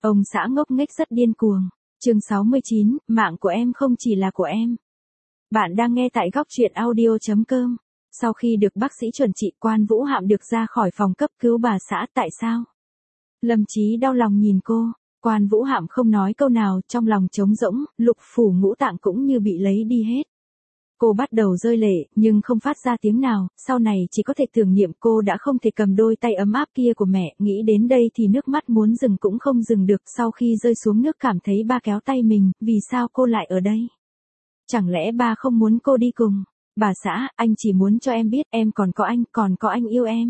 Ông xã ngốc nghếch rất điên cuồng. Chương 69, mạng của em không chỉ là của em. Bạn đang nghe tại góc truyện audio.com. Sau khi được bác sĩ chuẩn trị, Quan Vũ Hạm được ra khỏi phòng cấp cứu bà xã. Tại sao? Lâm Chí đau lòng nhìn cô. Quan Vũ Hạm không nói câu nào, trong lòng trống rỗng, lục phủ ngũ tạng cũng như bị lấy đi hết. Cô bắt đầu rơi lệ, nhưng không phát ra tiếng nào, sau này chỉ có thể tưởng niệm cô đã không thể cầm đôi tay ấm áp kia của mẹ, nghĩ đến đây thì nước mắt muốn dừng cũng không dừng được, sau khi rơi xuống nước cảm thấy ba kéo tay mình, vì sao cô lại ở đây? Chẳng lẽ ba không muốn cô đi cùng? Bà xã, anh chỉ muốn cho em biết em còn có anh yêu em.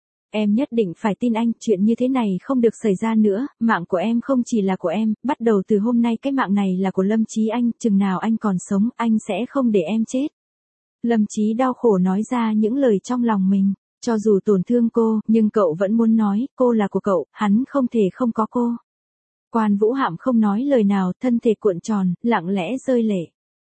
Em nhất định phải tin anh, chuyện như thế này không được xảy ra nữa, mạng của em không chỉ là của em, bắt đầu từ hôm nay cái mạng này là của Lâm Chí Anh, chừng nào anh còn sống, anh sẽ không để em chết. Lâm Chí đau khổ nói ra những lời trong lòng mình, cho dù tổn thương cô, nhưng cậu vẫn muốn nói, cô là của cậu, hắn không thể không có cô. Quan Vũ Hạm không nói lời nào, thân thể cuộn tròn, lặng lẽ rơi lệ.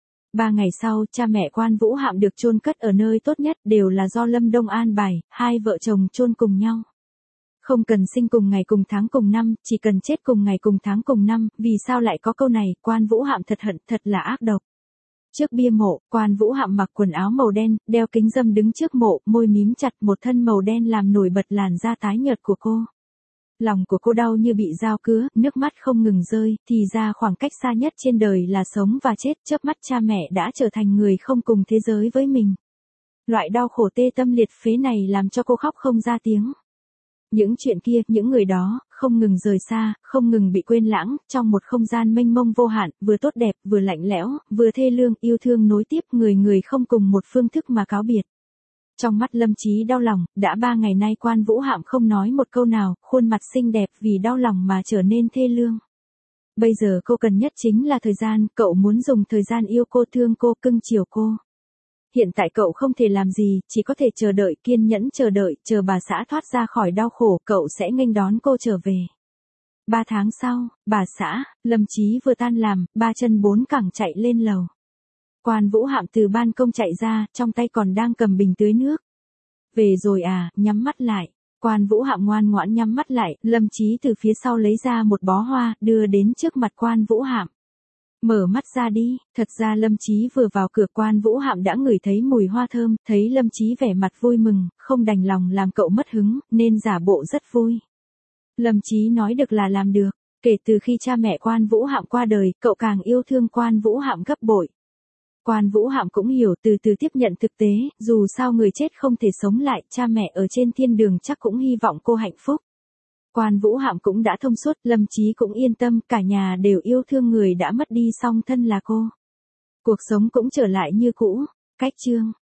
3 ngày sau, cha mẹ Quan Vũ Hạm được chôn cất ở nơi tốt nhất, đều là do Lâm Đông an bài, hai vợ chồng chôn cùng nhau. Không cần sinh cùng ngày cùng tháng cùng năm, chỉ cần chết cùng ngày cùng tháng cùng năm, vì sao lại có câu này, Quan Vũ Hạm thật hận, thật là ác độc. Trước bia mộ, Quan Vũ Hạm mặc quần áo màu đen, đeo kính râm đứng trước mộ, môi mím chặt, một thân màu đen làm nổi bật làn da tái nhợt của cô. Lòng của cô đau như bị dao cứa, nước mắt không ngừng rơi, thì ra khoảng cách xa nhất trên đời là sống và chết, chớp mắt cha mẹ đã trở thành người không cùng thế giới với mình. Loại đau khổ tê tâm liệt phế này làm cho cô khóc không ra tiếng. Những chuyện kia, những người đó, không ngừng rời xa, không ngừng bị quên lãng, trong một không gian mênh mông vô hạn, vừa tốt đẹp, vừa lạnh lẽo, vừa thê lương, yêu thương nối tiếp, người không cùng một phương thức mà cáo biệt. Trong mắt Lâm Chí đau lòng, đã 3 ngày nay Quan Vũ Hạm không nói một câu nào, khuôn mặt xinh đẹp vì đau lòng mà trở nên thê lương. Bây giờ cô cần nhất chính là thời gian, cậu muốn dùng thời gian yêu cô, thương cô, cưng chiều cô. Hiện tại cậu không thể làm gì, chỉ có thể chờ đợi, kiên nhẫn chờ đợi, chờ bà xã thoát ra khỏi đau khổ, cậu sẽ nghênh đón cô trở về. 3 tháng sau, bà xã, Lâm Chí vừa tan làm, 3 chân 4 cẳng chạy lên lầu. Quan Vũ Hạm từ ban công chạy ra, trong tay còn đang cầm bình tưới nước. Về rồi à, nhắm mắt lại. Quan Vũ Hạm ngoan ngoãn nhắm mắt lại, Lâm Chí từ phía sau lấy ra một bó hoa, đưa đến trước mặt Quan Vũ Hạm. Mở mắt ra đi, thật ra Lâm Chí vừa vào cửa, Quan Vũ Hạm đã ngửi thấy mùi hoa thơm, thấy Lâm Chí vẻ mặt vui mừng, không đành lòng làm cậu mất hứng, nên giả bộ rất vui. Lâm Chí nói được là làm được, kể từ khi cha mẹ Quan Vũ Hạm qua đời, cậu càng yêu thương Quan Vũ Hạm gấp bội. Quan Vũ Hạm cũng hiểu, từ từ tiếp nhận thực tế, dù sao người chết không thể sống lại, cha mẹ ở trên thiên đường chắc cũng hy vọng cô hạnh phúc. Quan Vũ Hạm cũng đã thông suốt, Lâm Chí cũng yên tâm, cả nhà đều yêu thương người đã mất đi song thân là cô. Cuộc sống cũng trở lại như cũ. Cách chương